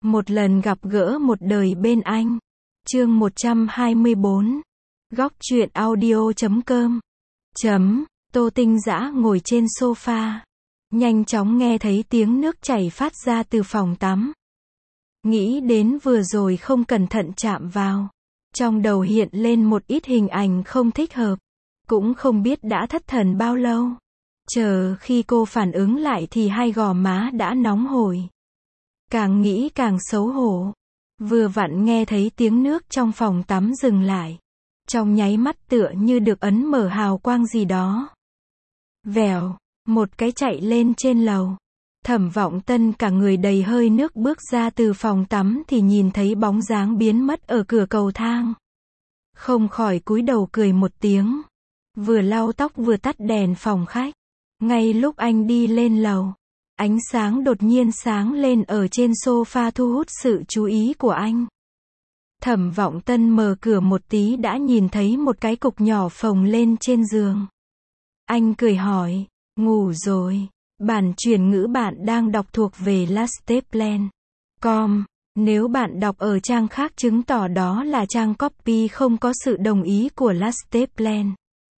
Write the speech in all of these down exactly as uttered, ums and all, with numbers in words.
Một lần gặp gỡ một đời bên anh. Chương một trăm hai mươi bốn. Góc truyện audio chấm com. Chấm. Tô Tinh Dã ngồi trên sofa. Nhanh chóng nghe thấy tiếng nước chảy phát ra từ phòng tắm. Nghĩ đến vừa rồi không cẩn thận chạm vào. Trong đầu hiện lên một ít hình ảnh không thích hợp. Cũng không biết đã thất thần bao lâu. Chờ khi cô phản ứng lại thì hai gò má đã nóng hổi. Càng nghĩ càng xấu hổ. Vừa vặn nghe thấy tiếng nước trong phòng tắm dừng lại. Trong nháy mắt tựa như được ấn mở hào quang gì đó. Vèo, một cái chạy lên trên lầu. Thẩm Vọng Tân cả người đầy hơi nước bước ra từ phòng tắm thì nhìn thấy bóng dáng biến mất ở cửa cầu thang. Không khỏi cúi đầu cười một tiếng. Vừa lau tóc vừa tắt đèn phòng khách. Ngay lúc anh đi lên lầu, ánh sáng đột nhiên sáng lên ở trên sofa thu hút sự chú ý của anh. Thẩm Vọng Tân mở cửa một tí đã nhìn thấy một cái cục nhỏ phồng lên trên giường. Anh cười hỏi, ngủ rồi. Bản chuyển ngữ bạn đang đọc thuộc về lasteplan chấm com. Nếu bạn đọc ở trang khác chứng tỏ đó là trang copy không có sự đồng ý của lasteplan.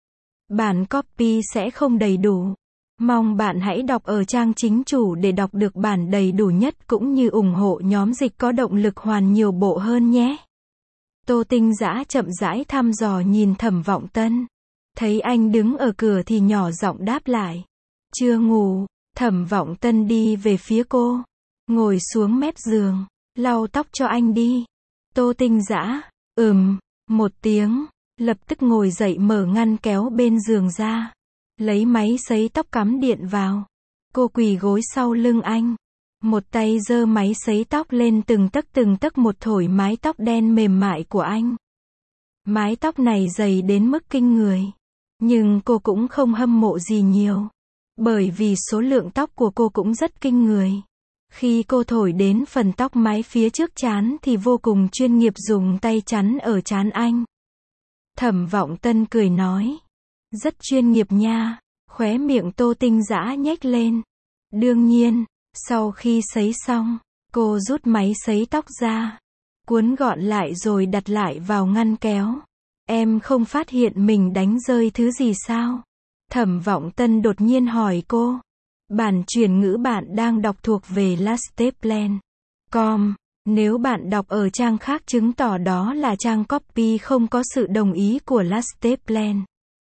Bản copy sẽ không đầy đủ. Mong bạn hãy đọc ở trang chính chủ để đọc được bản đầy đủ nhất cũng như ủng hộ nhóm dịch có động lực hoàn nhiều bộ hơn nhé. Tô Tinh Dã chậm rãi thăm dò nhìn Thẩm Vọng Tân. Thấy anh đứng ở cửa thì nhỏ giọng đáp lại. Chưa ngủ. Thẩm Vọng Tân đi về phía cô. Ngồi xuống mép giường. Lau tóc cho anh đi. Tô Tinh Dã, ừm, một tiếng. Lập tức ngồi dậy mở ngăn kéo bên giường ra. Lấy máy sấy tóc cắm điện vào. Cô quỳ gối sau lưng anh. Một tay giơ máy sấy tóc lên từng tấc từng tấc một thổi mái tóc đen mềm mại của anh. Mái tóc này dày đến mức kinh người. Nhưng cô cũng không hâm mộ gì nhiều. Bởi vì số lượng tóc của cô cũng rất kinh người. Khi cô thổi đến phần tóc mái phía trước trán thì vô cùng chuyên nghiệp dùng tay chắn ở trán anh. Thẩm Vọng Tân cười nói. Rất chuyên nghiệp nha. Khóe miệng Tô Tinh Dã nhếch lên. Đương nhiên, sau khi sấy xong, cô rút máy sấy tóc ra. Cuốn gọn lại rồi đặt lại vào ngăn kéo. Em không phát hiện mình đánh rơi thứ gì sao? Thẩm Vọng Tân đột nhiên hỏi cô. Bản chuyển ngữ bạn đang đọc thuộc về lasteplan chấm com. Nếu bạn đọc ở trang khác chứng tỏ đó là trang copy không có sự đồng ý của lasteplan.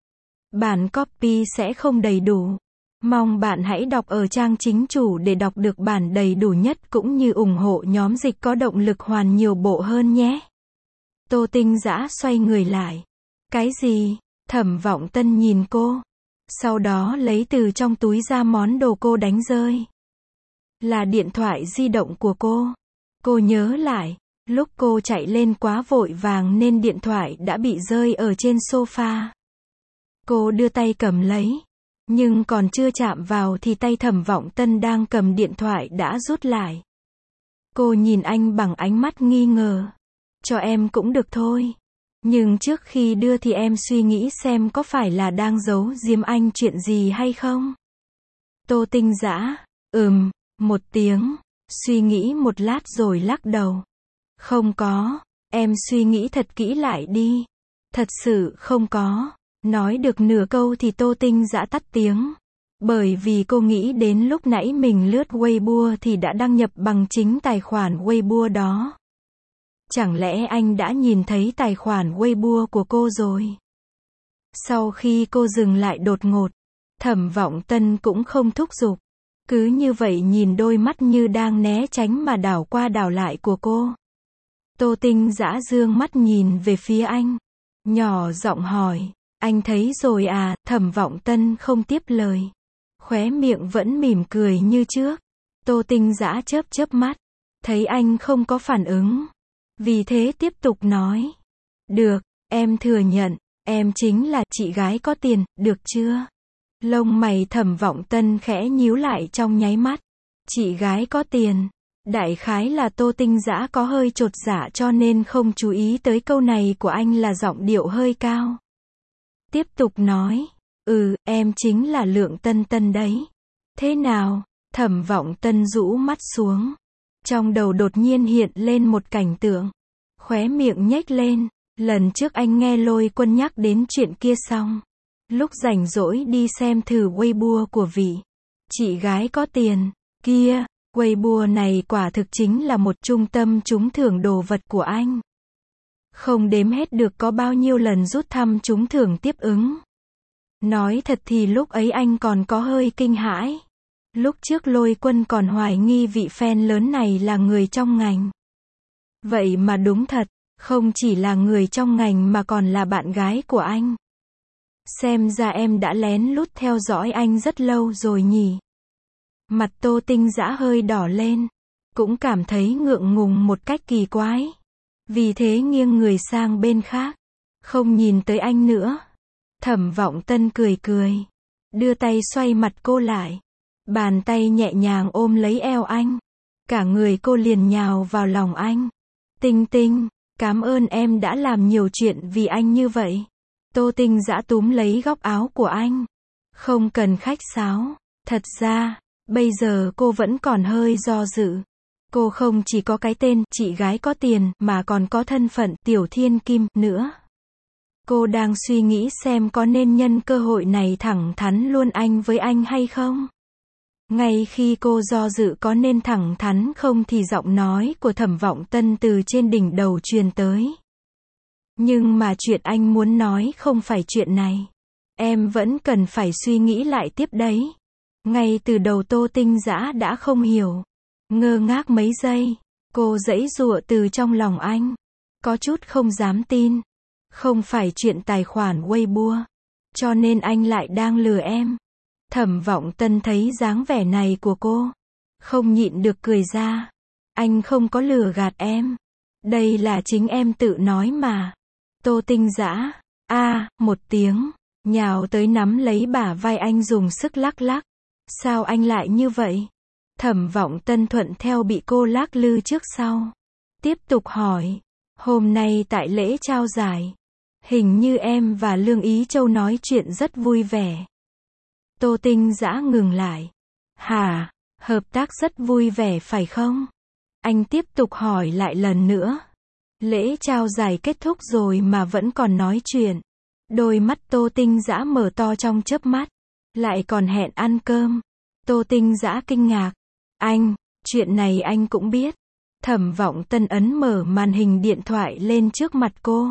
Bản copy sẽ không đầy đủ. Mong bạn hãy đọc ở trang chính chủ để đọc được bản đầy đủ nhất cũng như ủng hộ nhóm dịch có động lực hoàn nhiều bộ hơn nhé. Tô Tinh Dã xoay người lại. Cái gì? Thẩm Vọng Tân nhìn cô. Sau đó lấy từ trong túi ra món đồ cô đánh rơi. Là điện thoại di động của cô. Cô nhớ lại, lúc cô chạy lên quá vội vàng nên điện thoại đã bị rơi ở trên sofa. Cô đưa tay cầm lấy. Nhưng còn chưa chạm vào thì tay Thẩm Vọng Tân đang cầm điện thoại đã rút lại. Cô nhìn anh bằng ánh mắt nghi ngờ. Cho em cũng được thôi. Nhưng trước khi đưa thì em suy nghĩ xem có phải là đang giấu giếm anh chuyện gì hay không? Tô Tinh Dã, ừm, một tiếng, suy nghĩ một lát rồi lắc đầu. Không có, em suy nghĩ thật kỹ lại đi. Thật sự không có. Nói được nửa câu thì Tô Tinh Dã tắt tiếng. Bởi vì cô nghĩ đến lúc nãy mình lướt Weibo thì đã đăng nhập bằng chính tài khoản Weibo đó. Chẳng lẽ anh đã nhìn thấy tài khoản Weibo của cô rồi? Sau khi cô dừng lại đột ngột, Thẩm Vọng Tân cũng không thúc giục. Cứ như vậy nhìn đôi mắt như đang né tránh mà đảo qua đảo lại của cô. Tô Tinh Dã dương mắt nhìn về phía anh. Nhỏ giọng hỏi, anh thấy rồi à? Thẩm Vọng Tân không tiếp lời. Khóe miệng vẫn mỉm cười như trước. Tô Tinh Dã chớp chớp mắt. Thấy anh không có phản ứng. Vì thế tiếp tục nói. Được, em thừa nhận, em chính là chị gái có tiền, được chưa? Lông mày Thẩm Vọng Tân khẽ nhíu lại trong nháy mắt. Chị gái có tiền. Đại khái là Tô Tinh Dã có hơi chột dạ cho nên không chú ý tới câu này của anh là giọng điệu hơi cao. Tiếp tục nói. Ừ, em chính là Lượng Tân Tân đấy. Thế nào? Thẩm Vọng Tân rũ mắt xuống. Trong đầu đột nhiên hiện lên một cảnh tượng. Khóe miệng nhếch lên. Lần trước anh nghe Lôi Quân nhắc đến chuyện kia xong. Lúc rảnh rỗi đi xem thử Weibo của vị chị gái có tiền kia. Weibo này quả thực chính là một trung tâm trúng thưởng đồ vật của anh. Không đếm hết được có bao nhiêu lần rút thăm trúng thưởng tiếp ứng. Nói thật thì lúc ấy anh còn có hơi kinh hãi. Lúc trước Lôi Quân còn hoài nghi vị fan lớn này là người trong ngành. Vậy mà đúng thật, không chỉ là người trong ngành mà còn là bạn gái của anh. Xem ra em đã lén lút theo dõi anh rất lâu rồi nhỉ. Mặt Tô Tinh Dã hơi đỏ lên. Cũng cảm thấy ngượng ngùng một cách kỳ quái. Vì thế nghiêng người sang bên khác. Không nhìn tới anh nữa. Thẩm Vọng Tân cười cười. Đưa tay xoay mặt cô lại. Bàn tay nhẹ nhàng ôm lấy eo anh. Cả người cô liền nhào vào lòng anh. Tinh Tinh, cảm ơn em đã làm nhiều chuyện vì anh như vậy. Tô Tinh Dã túm lấy góc áo của anh. Không cần khách sáo. Thật ra, bây giờ cô vẫn còn hơi do dự. Cô không chỉ có cái tên chị gái có tiền mà còn có thân phận Tiểu Thiên Kim nữa. Cô đang suy nghĩ xem có nên nhân cơ hội này thẳng thắn luôn anh với anh hay không. Ngay khi cô do dự có nên thẳng thắn không thì giọng nói của Thẩm Vọng Tân từ trên đỉnh đầu truyền tới. Nhưng mà chuyện anh muốn nói không phải chuyện này. Em vẫn cần phải suy nghĩ lại tiếp đấy. Ngay từ đầu Tô Tinh Dã đã không hiểu. Ngơ ngác mấy giây. Cô giãy giụa từ trong lòng anh. Có chút không dám tin. Không phải chuyện tài khoản Weibo. Cho nên anh lại đang lừa em. Thẩm Vọng Tân thấy dáng vẻ này của cô. Không nhịn được cười ra. Anh không có lừa gạt em. Đây là chính em tự nói mà. Tô Tinh Dã, a à, một tiếng, nhào tới nắm lấy bả vai anh dùng sức lắc lắc. Sao anh lại như vậy? Thẩm Vọng Tân thuận theo bị cô lắc lư trước sau. Tiếp tục hỏi, hôm nay tại lễ trao giải, hình như em và Lương Ý Châu nói chuyện rất vui vẻ. Tô Tinh Dã ngừng lại. Hả, hợp tác rất vui vẻ phải không? Anh tiếp tục hỏi lại lần nữa. Lễ trao giải kết thúc rồi mà vẫn còn nói chuyện. Đôi mắt Tô Tinh Dã mở to trong chớp mắt. Lại còn hẹn ăn cơm. Tô Tinh Dã kinh ngạc. Anh, chuyện này anh cũng biết. Thẩm Vọng Tân ấn mở màn hình điện thoại lên trước mặt cô.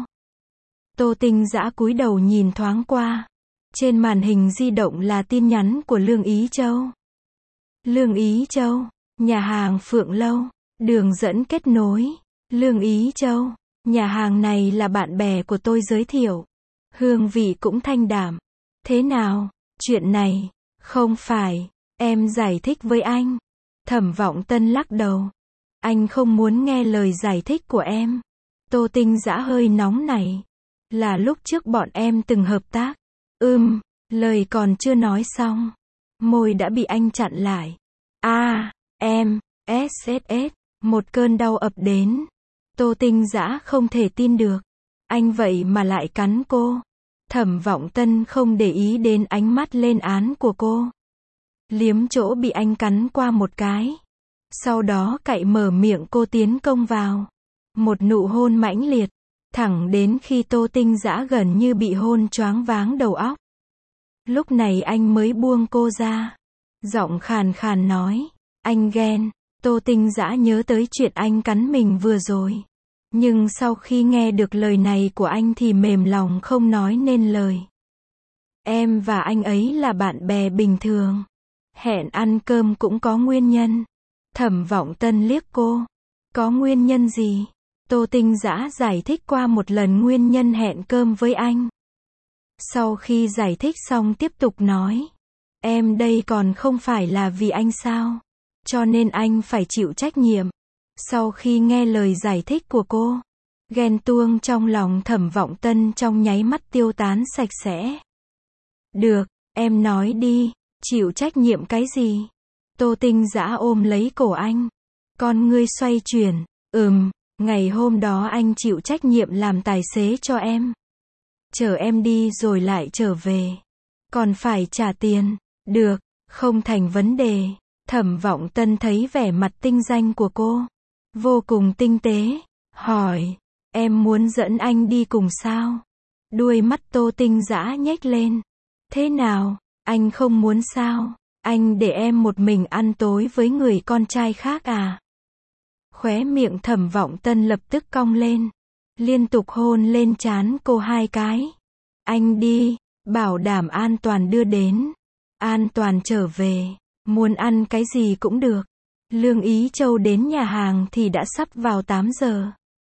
Tô Tinh Dã cúi đầu nhìn thoáng qua. Trên màn hình di động là tin nhắn của Lương Ý Châu. Lương Ý Châu, nhà hàng Phượng Lâu, đường dẫn kết nối. Lương Ý Châu, nhà hàng này là bạn bè của tôi giới thiệu. Hương vị cũng thanh đạm. Thế nào, chuyện này, không phải, em giải thích với anh. Thẩm Vọng Tân lắc đầu. Anh không muốn nghe lời giải thích của em. Tô Tinh Dã hơi nóng này. Là lúc trước bọn em từng hợp tác. Ừm, lời còn chưa nói xong. Môi đã bị anh chặn lại. A, à, em, ét ét ét, một cơn đau ập đến. Tô Tinh Dã không thể tin được. Anh vậy mà lại cắn cô. Thẩm Vọng Tân không để ý đến ánh mắt lên án của cô. Liếm chỗ bị anh cắn qua một cái. Sau đó cậy mở miệng cô tiến công vào. Một nụ hôn mãnh liệt. Thẳng đến khi Tô Tinh Dã gần như bị hôn choáng váng đầu óc. Lúc này anh mới buông cô ra. Giọng khàn khàn nói. Anh ghen. Tô Tinh Dã nhớ tới chuyện anh cắn mình vừa rồi. Nhưng sau khi nghe được lời này của anh thì mềm lòng không nói nên lời. Em và anh ấy là bạn bè bình thường. Hẹn ăn cơm cũng có nguyên nhân. Thẩm Vọng Tân liếc cô. Có nguyên nhân gì? Tô Tinh Dã giải thích qua một lần nguyên nhân hẹn cơm với anh. Sau khi giải thích xong tiếp tục nói. Em đây còn không phải là vì anh sao? Cho nên anh phải chịu trách nhiệm. Sau khi nghe lời giải thích của cô, ghen tuông trong lòng Thẩm Vọng Tân trong nháy mắt tiêu tán sạch sẽ. Được, em nói đi, chịu trách nhiệm cái gì? Tô Tinh Dã ôm lấy cổ anh. Con ngươi xoay chuyển, ừm, ngày hôm đó anh chịu trách nhiệm làm tài xế cho em. Chở em đi rồi lại trở về. Còn phải trả tiền, được, không thành vấn đề. Thẩm Vọng Tân thấy vẻ mặt tinh danh của cô, vô cùng tinh tế, hỏi, em muốn dẫn anh đi cùng sao? Đuôi mắt Tô Tinh Dã nhếch lên. Thế nào, anh không muốn sao? Anh để em một mình ăn tối với người con trai khác à? Khóe miệng Thẩm Vọng Tân lập tức cong lên, liên tục hôn lên trán cô hai cái. Anh đi, bảo đảm an toàn đưa đến, an toàn trở về, muốn ăn cái gì cũng được. Lương Ý Châu đến nhà hàng thì đã sắp vào tám giờ.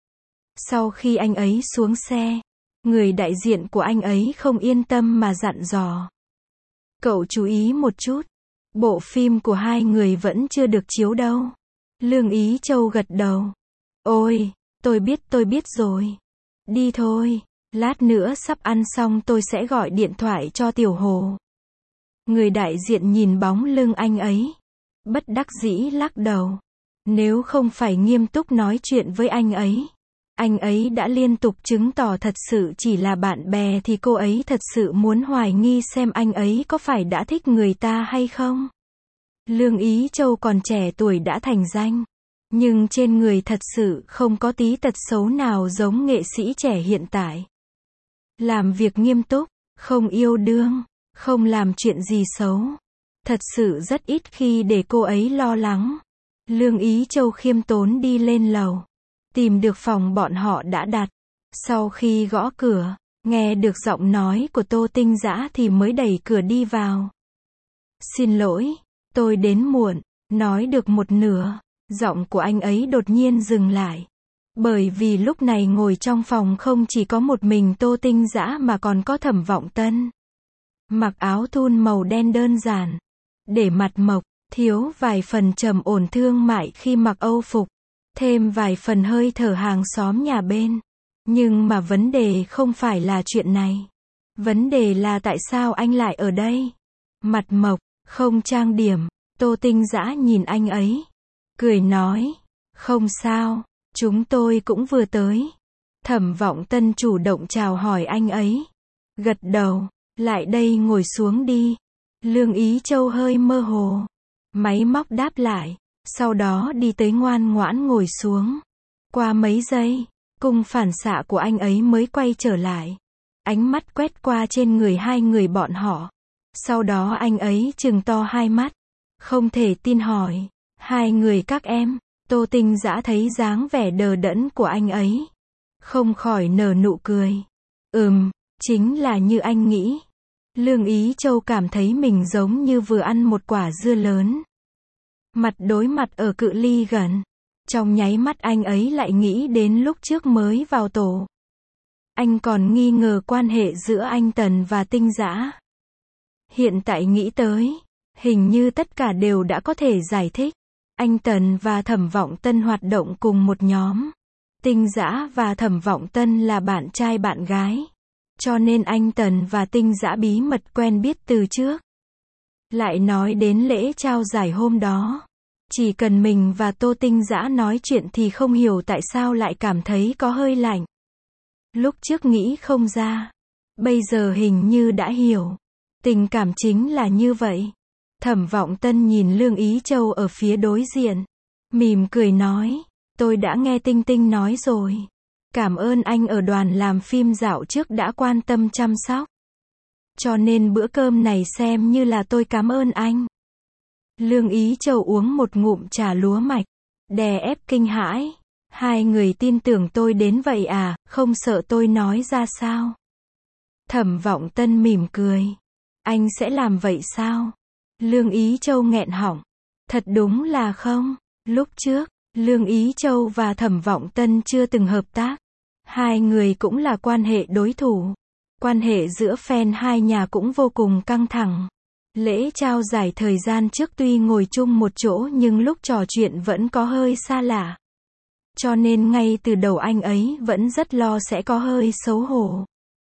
Sau khi anh ấy xuống xe, người đại diện của anh ấy không yên tâm mà dặn dò. Cậu chú ý một chút, bộ phim của hai người vẫn chưa được chiếu đâu. Lương Ý Châu gật đầu. Ôi, tôi biết tôi biết rồi. Đi thôi, lát nữa sắp ăn xong tôi sẽ gọi điện thoại cho Tiểu Hồ. Người đại diện nhìn bóng lưng anh ấy, bất đắc dĩ lắc đầu. Nếu không phải nghiêm túc nói chuyện với anh ấy, anh ấy đã liên tục chứng tỏ thật sự chỉ là bạn bè thì cô ấy thật sự muốn hoài nghi xem anh ấy có phải đã thích người ta hay không. Lương Ý Châu còn trẻ tuổi đã thành danh, nhưng trên người thật sự không có tí tật xấu nào giống nghệ sĩ trẻ hiện tại. Làm việc nghiêm túc, không yêu đương, không làm chuyện gì xấu. Thật sự rất ít khi để cô ấy lo lắng. Lương Ý Châu khiêm tốn đi lên lầu, tìm được phòng bọn họ đã đặt. Sau khi gõ cửa, nghe được giọng nói của Tô Tinh Dã thì mới đẩy cửa đi vào. Xin lỗi, tôi đến muộn. Nói được một nửa, giọng của anh ấy đột nhiên dừng lại. Bởi vì lúc này ngồi trong phòng không chỉ có một mình Tô Tinh Dã mà còn có Thẩm Vọng Tân. Mặc áo thun màu đen đơn giản, để mặt mộc, thiếu vài phần trầm ổn thương mại khi mặc âu phục, thêm vài phần hơi thở hàng xóm nhà bên. Nhưng mà vấn đề không phải là chuyện này. Vấn đề là tại sao anh lại ở đây? Mặt mộc, không trang điểm, Tô Tinh Dã nhìn anh ấy, cười nói, không sao, chúng tôi cũng vừa tới. Thẩm Vọng Tân chủ động chào hỏi anh ấy, gật đầu, lại đây ngồi xuống đi. Lương Ý Châu hơi mơ hồ, máy móc đáp lại, sau đó đi tới ngoan ngoãn ngồi xuống. Qua mấy giây, cung phản xạ của anh ấy mới quay trở lại, ánh mắt quét qua trên người hai người bọn họ. Sau đó anh ấy trừng to hai mắt, không thể tin hỏi, hai người các em? Tô Tinh Dã thấy dáng vẻ đờ đẫn của anh ấy, không khỏi nở nụ cười. Ừm, chính là như anh nghĩ. Lương Ý Châu cảm thấy mình giống như vừa ăn một quả dưa lớn. Mặt đối mặt ở cự ly gần, trong nháy mắt anh ấy lại nghĩ đến lúc trước mới vào tổ. Anh còn nghi ngờ quan hệ giữa anh Tần và Tinh Dã. Hiện tại nghĩ tới, hình như tất cả đều đã có thể giải thích. Anh Tần và Thẩm Vọng Tân hoạt động cùng một nhóm. Tinh Dã và Thẩm Vọng Tân là bạn trai bạn gái. Cho nên anh Tần và Tinh Dã bí mật quen biết từ trước. Lại nói đến lễ trao giải hôm đó. Chỉ cần mình và Tô Tinh Dã nói chuyện thì không hiểu tại sao lại cảm thấy có hơi lạnh. Lúc trước nghĩ không ra. Bây giờ hình như đã hiểu. Tình cảm chính là như vậy. Thẩm Vọng Tân nhìn Lương Ý Châu ở phía đối diện, mỉm cười nói, tôi đã nghe Tinh Tinh nói rồi. Cảm ơn anh ở đoàn làm phim dạo trước đã quan tâm chăm sóc. Cho nên bữa cơm này xem như là tôi cảm ơn anh. Lương Ý Châu uống một ngụm trà lúa mạch, đè ép kinh hãi. Hai người tin tưởng tôi đến vậy à, không sợ tôi nói ra sao? Thẩm Vọng Tân mỉm cười. Anh sẽ làm vậy sao? Lương Ý Châu nghẹn họng. Thật đúng là không. Lúc trước, Lương Ý Châu và Thẩm Vọng Tân chưa từng hợp tác. Hai người cũng là quan hệ đối thủ. Quan hệ giữa fan hai nhà cũng vô cùng căng thẳng. Lễ trao giải thời gian trước tuy ngồi chung một chỗ nhưng lúc trò chuyện vẫn có hơi xa lạ. Cho nên ngay từ đầu anh ấy vẫn rất lo sẽ có hơi xấu hổ.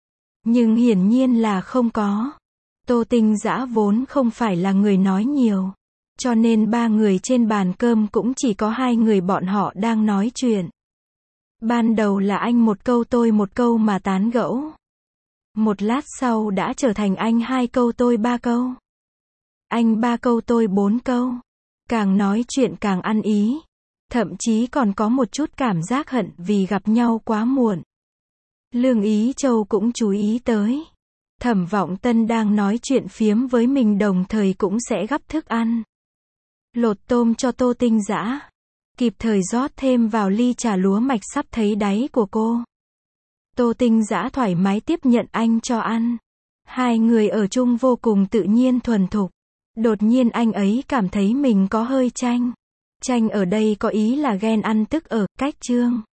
Nhưng hiển nhiên là không có. Tô Tinh Dã vốn không phải là người nói nhiều. Cho nên ba người trên bàn cơm cũng chỉ có hai người bọn họ đang nói chuyện. Ban đầu là anh một câu tôi một câu mà tán gẫu. Một lát sau đã trở thành anh hai câu tôi ba câu. Anh ba câu tôi bốn câu. Càng nói chuyện càng ăn ý. Thậm chí còn có một chút cảm giác hận vì gặp nhau quá muộn. Lương Ý Châu cũng chú ý tới. Thẩm Vọng Tân đang nói chuyện phiếm với mình đồng thời cũng sẽ gắp thức ăn. Lột tôm cho Tô Tinh Dã. Kịp thời rót thêm vào ly trà lúa mạch sắp thấy đáy của cô. Tô Tinh Dã thoải mái tiếp nhận anh cho ăn. Hai người ở chung vô cùng tự nhiên thuần thục. Đột nhiên anh ấy cảm thấy mình có hơi chanh. Chanh ở đây có ý là ghen ăn tức ở, cách chương.